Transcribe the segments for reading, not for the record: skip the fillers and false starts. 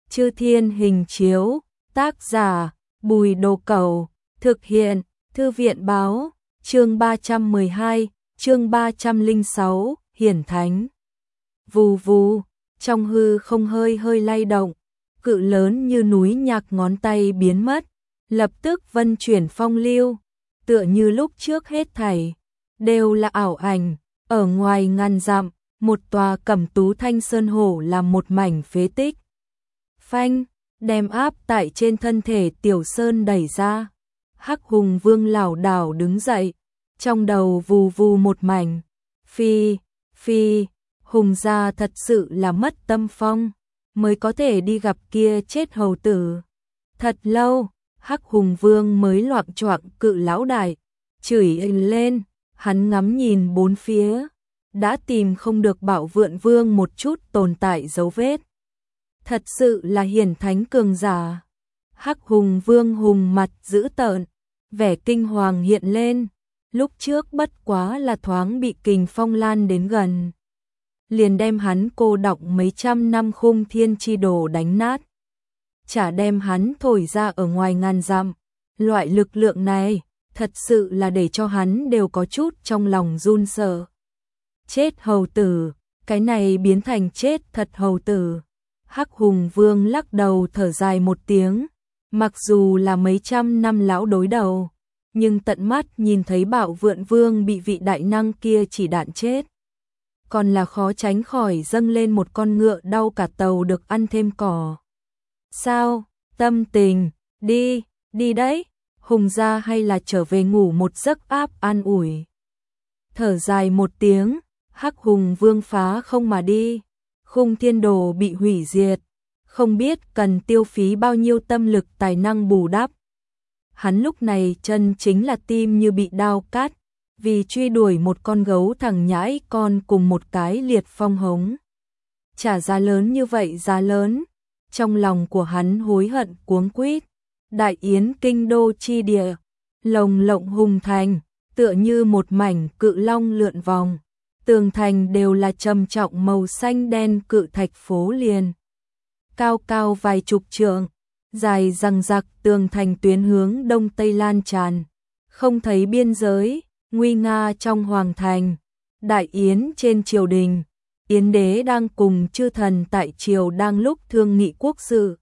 Chư Thiên Hình Chiếu, tác giả Bùi Đồ Cẩu, thực hiện Thư viện báo, chương 312, chương 306, Hiển Thánh. Vù vù, trong hư không hơi hơi lay động, cự lớn như núi nhạc ngón tay biến mất, lập tức vân chuyển phong lưu, tựa như lúc trước hết thảy đều là ảo ảnh. Ở ngoài ngàn dặm, một tòa Cẩm Tú Thanh Sơn Hổ làm một mảnh phế tích. Phanh, đem áp tại trên thân thể Tiểu Sơn đẩy ra. Hắc Hùng Vương lảo đảo đứng dậy, trong đầu vù vù một mảnh. Phi, phi, Hùng gia thật sự là mất tâm phong, mới có thể đi gặp kia chết hầu tử. Thật lâu, Hắc Hùng Vương mới loạng choạng cự lão đại, chửi lên. Hắn ngắm nhìn bốn phía, đã tìm không được Bảo Vượn Vương một chút tồn tại dấu vết. Thật sự là hiển thánh cường giả. Hắc Hùng Vương hùng mặt dữ tợn, vẻ kinh hoàng hiện lên, lúc trước bất quá là thoáng bị kình phong lan đến gần, liền đem hắn cô đọng mấy trăm năm Khung Thiên Chi Đồ đánh nát, chả đem hắn thổi ra ở ngoài ngàn dặm. Loại lực lượng này thật sự là để cho hắn đều có chút trong lòng run sợ. Chết hầu tử, cái này biến thành chết thật hầu tử. Hắc Hùng Vương lắc đầu thở dài một tiếng, mặc dù là mấy trăm năm lão đối đầu, nhưng tận mắt nhìn thấy Bảo Vượn Vương bị vị đại năng kia chỉ đạn chết, còn là khó tránh khỏi dâng lên một con ngựa đau cả tàu được ăn thêm cỏ. Sao, tâm tình, đi, đi đấy. Hùng gia hay là trở về ngủ một giấc áp an ủi. Thở dài một tiếng, Hắc Hùng Vương phá không mà đi. Khung Thiên Đồ bị hủy diệt, không biết cần tiêu phí bao nhiêu tâm lực tài năng bù đắp. Hắn lúc này chân chính là tim như bị đao cắt, vì truy đuổi một con gấu thằng nhãi con cùng một cái liệt phong hống. Trả giá lớn như vậy, giá lớn, trong lòng của hắn hối hận cuống quýt. Đại Yến kinh đô chi địa, lồng lộng hùng thành, tựa như một mảnh cự long lượn vòng, tường thành đều là trầm trọng màu xanh đen cự thạch phố liền. Cao cao vài chục trượng, dài răng rặc tường thành tuyến hướng đông tây lan tràn, không thấy biên giới, nguy nga trong hoàng thành. Đại Yến trên triều đình, Yến đế đang cùng chư thần tại triều đang lúc thương nghị quốc sự.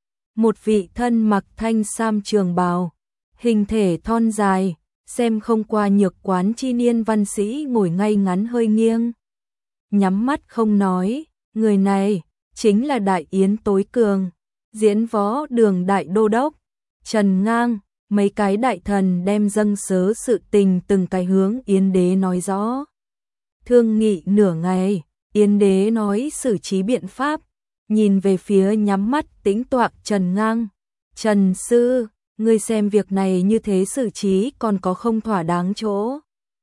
Một vị thân mặc thanh sam trường bào, hình thể thon dài, xem không qua nhược quán chi niên văn sĩ ngồi ngay ngắn hơi nghiêng, nhắm mắt không nói. Người này chính là Đại Yến tối cường, Diễn Võ Đường đại đô đốc Trần Ngang. Mấy cái đại thần đem dâng sớ sự tình từng cái hướng Yến đế nói rõ. Thương nghị nửa ngày, Yến đế nói xử trí biện pháp, nhìn về phía nhắm mắt tĩnh toạc Trần Ngang. Trần sư, ngươi xem việc này như thế xử trí còn có không thỏa đáng chỗ?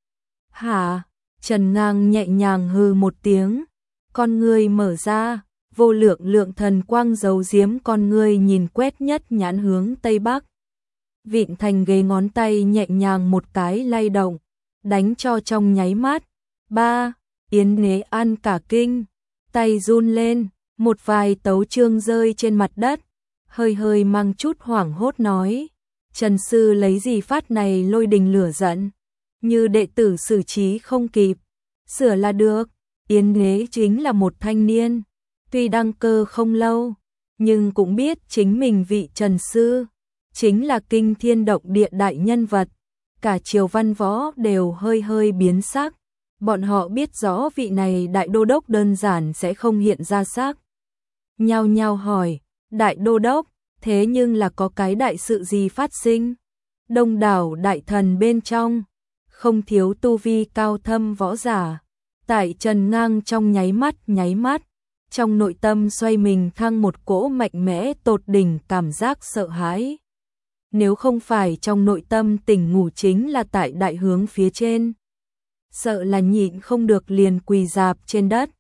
Hả? Trần Ngang nhẹ nhàng hừ một tiếng, con ngươi mở ra, vô lượng lượng thần quang giấu giếm con ngươi nhìn quét nhất nhãn hướng Tây Bắc. Vịn thành ghế ngón tay nhẹ nhàng một cái lay động, đánh cho trong nháy mắt. Ba, Yến đế ăn cả kinh, tay run lên. Một vài tấu chương rơi trên mặt đất, hơi hơi mang chút hoảng hốt nói. Trần sư lấy gì phát này lôi đình lửa giận, như đệ tử xử trí không kịp, sửa là được. Yến đế chính là một thanh niên, tuy đăng cơ không lâu, nhưng cũng biết chính mình vị Trần sư chính là kinh thiên động địa đại nhân vật, cả triều văn võ đều hơi hơi biến sắc. Bọn họ biết rõ vị này đại đô đốc đơn giản sẽ không hiện ra sắc. Nhao nhao hỏi, đại đô đốc, thế nhưng là có cái đại sự gì phát sinh? Đông đảo đại thần bên trong, không thiếu tu vi cao thâm võ giả. Tại Trần Ngang trong nháy mắt, trong nội tâm xoay mình thăng một cỗ mạnh mẽ tột đỉnh cảm giác sợ hãi. Nếu không phải trong nội tâm tỉnh ngủ chính là tại đại hướng phía trên, sợ là nhịn không được liền quỳ rạp trên đất.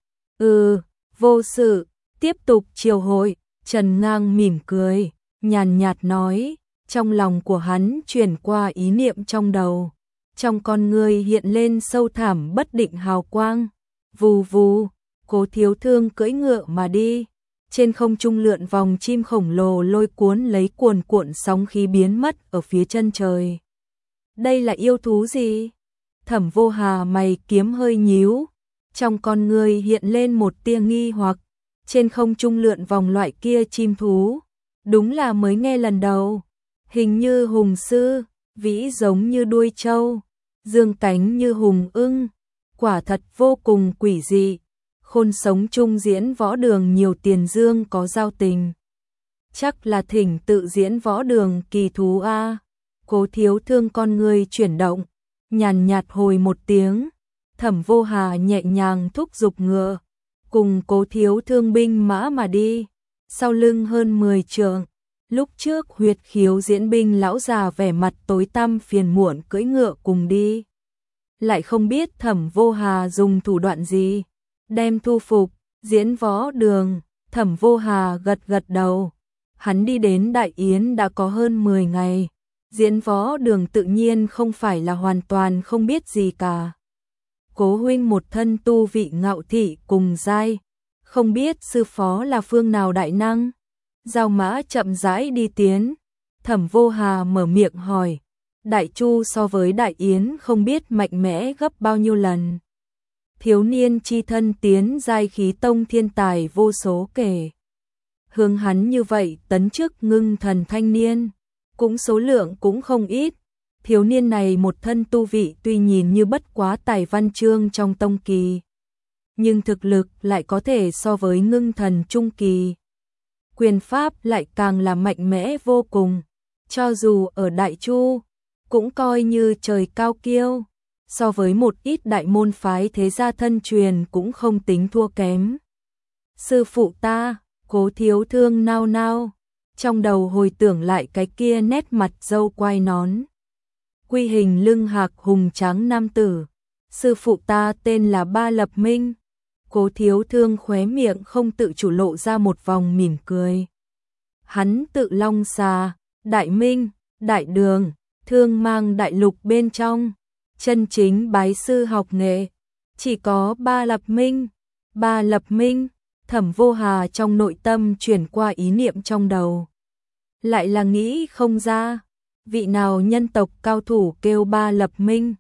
Vô sự. Tiếp tục triều hội. Trần Ngang mỉm cười, nhàn nhạt nói, trong lòng của hắn chuyển qua ý niệm trong đầu, trong con người hiện lên sâu thẳm bất định hào quang. Vù vù, Cố Thiếu Thương cưỡi ngựa mà đi, trên không trung lượn vòng chim khổng lồ lôi cuốn lấy cuồn cuộn sóng khí biến mất ở phía chân trời. Đây là yêu thú gì? Thẩm Vô Hà mày kiếm hơi nhíu, trong con người hiện lên một tia nghi hoặc, trên không trung lượn vòng loại kia chim thú, đúng là mới nghe lần đầu, hình như hùng sư, vĩ giống như đuôi trâu, dương cánh như hùng ưng, quả thật vô cùng quỷ dị. Khôn sống chung diễn võ đường nhiều tiền dương có giao tình. Chắc là thỉnh tự diễn võ đường kỳ thú a. Cố Thiếu Thương con người chuyển động, nhàn nhạt hồi một tiếng, Thẩm Vô Hà nhẹ nhàng thúc giục ngựa, cùng Cố Thiếu Thương binh mã mà đi, sau lưng hơn 10 trượng. Lúc trước Huyệt Khiếu diễn binh lão già vẻ mặt tối tăm phiền muộn cưỡi ngựa cùng đi. Lại không biết Thẩm Vô Hà dùng thủ đoạn gì, đem thu phục, diễn võ đường. Thẩm Vô Hà gật gật đầu, hắn đi đến Đại Yến đã có hơn 10 ngày, diễn võ đường tự nhiên không phải là hoàn toàn không biết gì cả. Cố huynh một thân tu vị ngạo thị cùng giai, không biết sư phó là phương nào đại năng. Giao mã chậm rãi đi tiến, Thẩm Vô Hà mở miệng hỏi, Đại Chu so với Đại Yến không biết mạnh mẽ gấp bao nhiêu lần. Thiếu niên chi thân tiến giai khí tông thiên tài vô số kể. Hướng hắn như vậy tấn chức ngưng thần thanh niên, cũng số lượng cũng không ít. Thiếu niên này một thân tu vị tuy nhìn như bất quá tài văn chương trong tông kỳ, nhưng thực lực lại có thể so với ngưng thần trung kỳ. Quyền pháp lại càng là mạnh mẽ vô cùng, cho dù ở Đại Chu, cũng coi như trời cao kiêu, so với một ít đại môn phái thế gia thân truyền cũng không tính thua kém. Sư phụ ta, Cố Thiếu Thương nao nao, trong đầu hồi tưởng lại cái kia nét mặt râu quai nón, quy hình lưng hạc hùng tráng nam tử. Sư phụ ta tên là Ba Lập Minh. Cố Thiếu Thương khóe miệng không tự chủ lộ ra một vòng mỉm cười. Hắn tự Long Xà, Đại Minh, Đại Đường, Thương Mang đại lục bên trong, chân chính bái sư học nghệ, chỉ có Ba Lập Minh. Ba Lập Minh, Thẩm Vô Hà trong nội tâm chuyển qua ý niệm trong đầu. Lại là nghĩ không ra, vị nào nhân tộc cao thủ kêu Ba Lập Minh.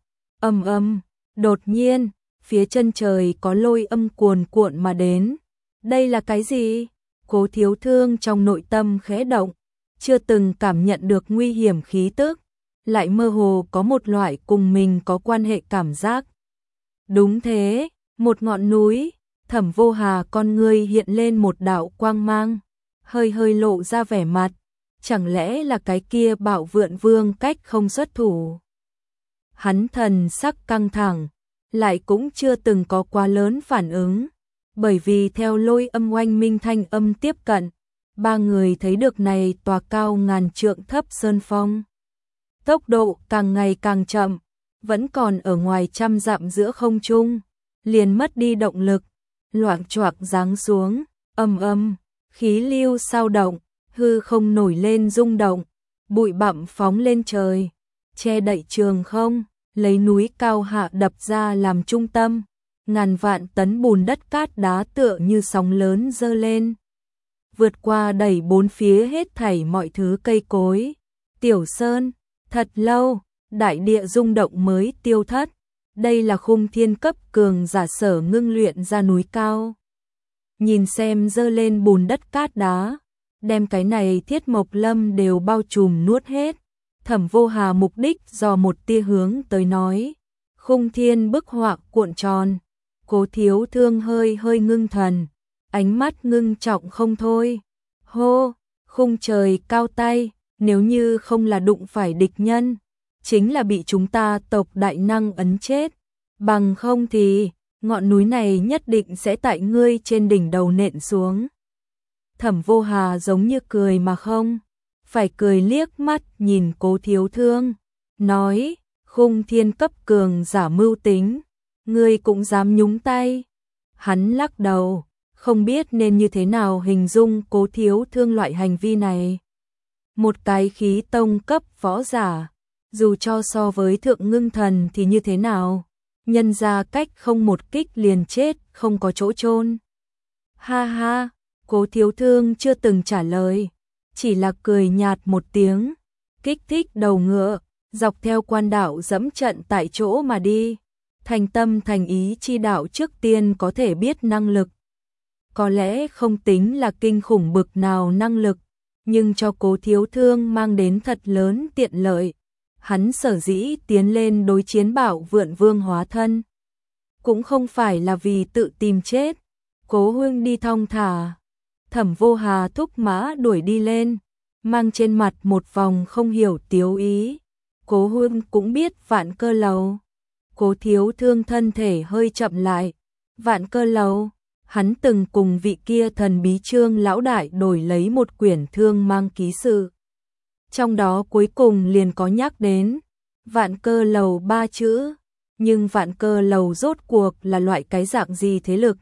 Đột nhiên, phía chân trời có lôi âm cuồn cuộn mà đến. Đây là cái gì? Cố Thiếu Thương trong nội tâm khẽ động, chưa từng cảm nhận được nguy hiểm khí tức, lại mơ hồ có một loại cùng mình có quan hệ cảm giác. Đúng thế, một ngọn núi. Thẩm Vô Hà con ngươi hiện lên một đạo quang mang, hơi hơi lộ ra vẻ mặt, chẳng lẽ là cái kia Bạo Vượn Vương cách không xuất thủ. Hắn thần sắc căng thẳng, lại cũng chưa từng có quá lớn phản ứng, bởi vì theo lôi âm oanh minh thanh âm tiếp cận, ba người thấy được này tòa cao ngàn trượng thấp sơn phong. Tốc độ càng ngày càng chậm, vẫn còn ở ngoài trăm dặm giữa không trung, liền mất đi động lực, loạng choạng giáng xuống, khí lưu sao động, hư không nổi lên rung động, bụi bặm phóng lên trời, che đậy trường không, lấy núi cao hạ đập ra làm trung tâm, ngàn vạn tấn bùn đất cát đá tựa như sóng lớn dơ lên, vượt qua đẩy bốn phía hết thảy mọi thứ cây cối. Tiểu Sơn, thật lâu, đại địa rung động mới tiêu thất. Đây là khung thiên cấp cường giả sở ngưng luyện ra núi cao. Nhìn xem dơ lên bùn đất cát đá, đem cái này Thiết Mộc Lâm đều bao trùm nuốt hết. Thẩm Vô Hà mục đích do một tia hướng tới nói. Khung thiên bức họa cuộn tròn. Cố Thiếu Thương hơi hơi ngưng thần, ánh mắt ngưng trọng không thôi. Hô, khung trời cao tay, nếu như không là đụng phải địch nhân, chính là bị chúng ta tộc đại năng ấn chết, bằng không thì ngọn núi này nhất định sẽ tại ngươi trên đỉnh đầu nện xuống. Thẩm Vô Hà giống như cười mà không phải cười, liếc mắt nhìn Cố Thiếu Thương, nói, khung thiên cấp cường giả mưu tính, ngươi cũng dám nhúng tay. Hắn lắc đầu, không biết nên như thế nào hình dung Cố Thiếu Thương loại hành vi này. Một cái khí tông cấp võ giả, dù cho so với thượng ngưng thần thì như thế nào, nhân ra cách không một kích liền chết, không có chỗ chôn. Ha ha, Cố Thiếu Thương chưa từng trả lời, chỉ là cười nhạt một tiếng, kích thích đầu ngựa, dọc theo quan đạo dẫm trận tại chỗ mà đi. Thành tâm thành ý chi đạo trước tiên có thể biết năng lực. Có lẽ không tính là kinh khủng bực nào năng lực, nhưng cho Cố Thiếu Thương mang đến thật lớn tiện lợi. Hắn sở dĩ tiến lên đối chiến Bảo Vượn Vương hóa thân, cũng không phải là vì tự tìm chết. Cố huynh đi thong thả. Thẩm Vô Hà thúc mã đuổi đi lên, mang trên mặt một vòng không hiểu tiếu ý. Cố huynh cũng biết Vạn Cơ Lầu. Cố Thiếu Thương thân thể hơi chậm lại. Vạn Cơ Lầu, hắn từng cùng vị kia thần bí Trương lão đại đổi lấy một quyển Thương Mang ký sự. Trong đó cuối cùng liền có nhắc đến Vạn Cơ Lầu 3 chữ, nhưng Vạn Cơ Lầu rốt cuộc là loại cái dạng gì thế lực?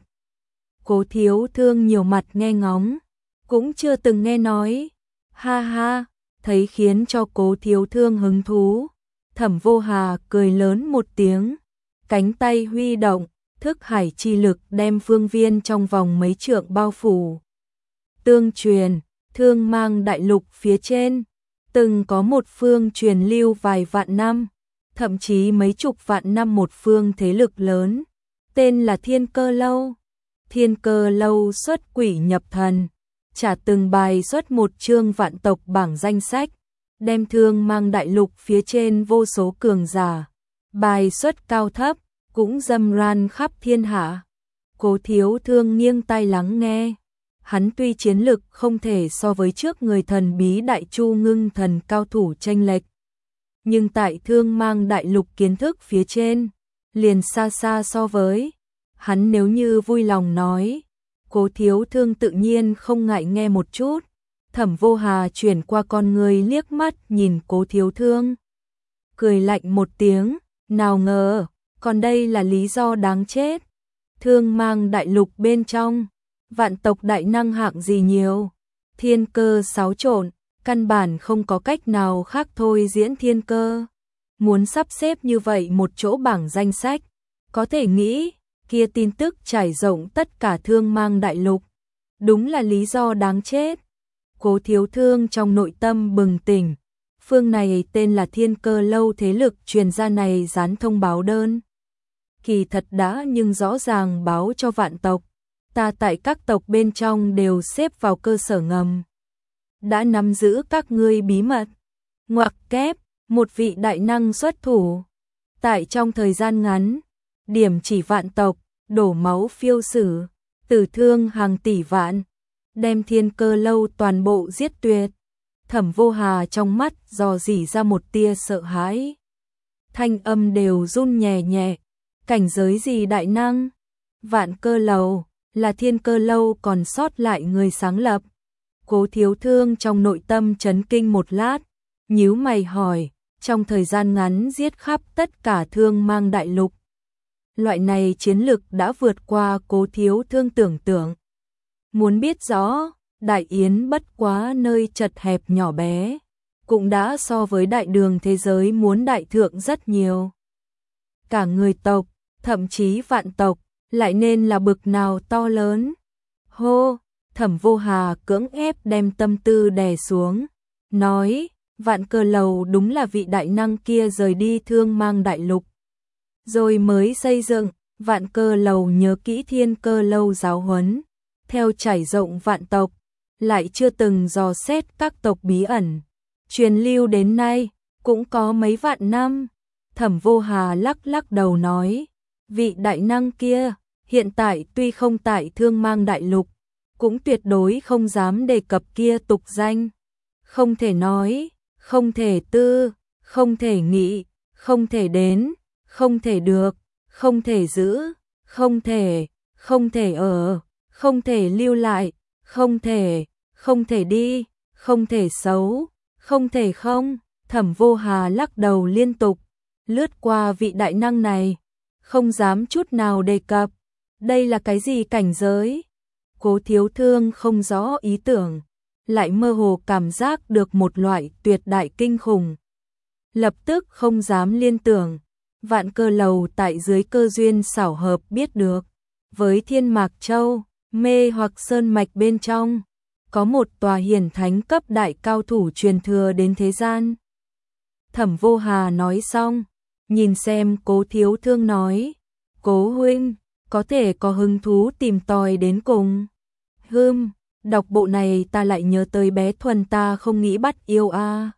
Cố Thiếu Thương nhiều mặt nghe ngóng, cũng chưa từng nghe nói. Ha ha, thấy khiến cho Cố Thiếu Thương hứng thú. Thẩm Vô Hà cười lớn một tiếng, cánh tay huy động, thức hải chi lực đem phương viên trong vòng mấy trượng bao phủ. Tương truyền, Thương Mang đại lục phía trên, từng có một phương truyền lưu vài vạn năm, thậm chí mấy chục vạn năm một phương thế lực lớn, tên là Thiên Cơ Lâu. Thiên Cơ Lâu xuất quỷ nhập thần, trả từng bài xuất một chương vạn tộc bảng danh sách, đem Thương Mang đại lục phía trên vô số cường giả, bài xuất cao thấp, cũng dâm ran khắp thiên hạ. Cố Thiếu Thương nghiêng tai lắng nghe. Hắn tuy chiến lực không thể so với trước người thần bí Đại Chu Ngưng Thần cao thủ chênh lệch, nhưng tại Thương Mang đại lục kiến thức phía trên, liền xa xa so với. Hắn nếu như vui lòng nói, Cố Thiếu Thương tự nhiên không ngại nghe một chút. Thẩm Vô Hà chuyển qua con người liếc mắt nhìn Cố Thiếu Thương, cười lạnh một tiếng, nào ngờ, còn đây là lý do đáng chết. Thương Mang đại lục bên trong, vạn tộc đại năng hạng gì nhiều, thiên cơ xáo trộn, căn bản không có cách nào khác thôi diễn thiên cơ. Muốn sắp xếp như vậy một chỗ bảng danh sách, có thể nghĩ, kia tin tức trải rộng tất cả Thương Mang đại lục. Đúng là lý do đáng chết. Cố Thiếu Thương trong nội tâm bừng tỉnh, phương này tên là Thiên Cơ Lâu thế lực truyền ra này dán thông báo đơn. Kỳ thật đã nhưng rõ ràng báo cho vạn tộc, ta tại các tộc bên trong đều xếp vào cơ sở ngầm. Đã nắm giữ các ngươi bí mật. Ngoặc kép, một vị đại năng xuất thủ. Tại trong thời gian ngắn, điểm chỉ vạn tộc, đổ máu phiêu sử, tử thương hàng tỷ vạn, đem Thiên Cơ Lâu toàn bộ giết tuyệt. Thẩm Vô Hà trong mắt dò dỉ ra một tia sợ hãi. Thanh âm đều run nhẹ nhẹ. Cảnh giới gì đại năng? Vạn Cơ Lầu, là Thiên Cơ Lâu còn sót lại người sáng lập. Cố Thiếu Thương trong nội tâm chấn kinh một lát, nhíu mày hỏi, trong thời gian ngắn giết khắp tất cả Thương Mang đại lục. Loại này chiến lực đã vượt qua Cố Thiếu Thương tưởng tượng. Muốn biết rõ, Đại Yến bất quá nơi chật hẹp nhỏ bé, cũng đã so với đại đường thế giới muốn đại thượng rất nhiều. Cả người tộc, thậm chí vạn tộc, lại nên là bực nào to lớn. Hô, Thẩm Vô Hà cưỡng ép đem tâm tư đè xuống, nói, Vạn Cơ Lầu đúng là vị đại năng kia rời đi Thương Mang đại lục, rồi mới xây dựng. Vạn Cơ Lầu nhớ kỹ Thiên Cơ Lâu giáo huấn, theo trải rộng vạn tộc, lại chưa từng dò xét các tộc bí ẩn, truyền lưu đến nay, cũng có mấy vạn năm. Thẩm Vô Hà lắc lắc đầu nói, vị đại năng kia, hiện tại tuy không tại Thương Mang đại lục, cũng tuyệt đối không dám đề cập kia tục danh. Không thể nói, không thể tư, không thể nghĩ, không thể đến, không thể được, không thể giữ, không thể ở, không thể lưu lại, không thể đi, không thể xấu, không thể không. Thẩm Vô Hà lắc đầu liên tục, lướt qua vị đại năng này, không dám chút nào đề cập. Đây là cái gì cảnh giới? Cố Thiếu Thương không rõ ý tưởng, lại mơ hồ cảm giác được một loại tuyệt đại kinh khủng. Lập tức không dám liên tưởng, Vạn Cơ Lầu tại dưới cơ duyên xảo hợp biết được, với Thiên Mạc Châu, Mê hoặc sơn mạch bên trong, có một tòa hiển thánh cấp đại cao thủ truyền thừa đến thế gian. Thẩm Vô Hà nói xong, nhìn xem Cố Thiếu Thương nói, Cố huynh, có thể có hứng thú tìm tòi đến cùng. Đọc bộ này ta lại nhớ tới bé Thuần ta không nghĩ bắt yêu a.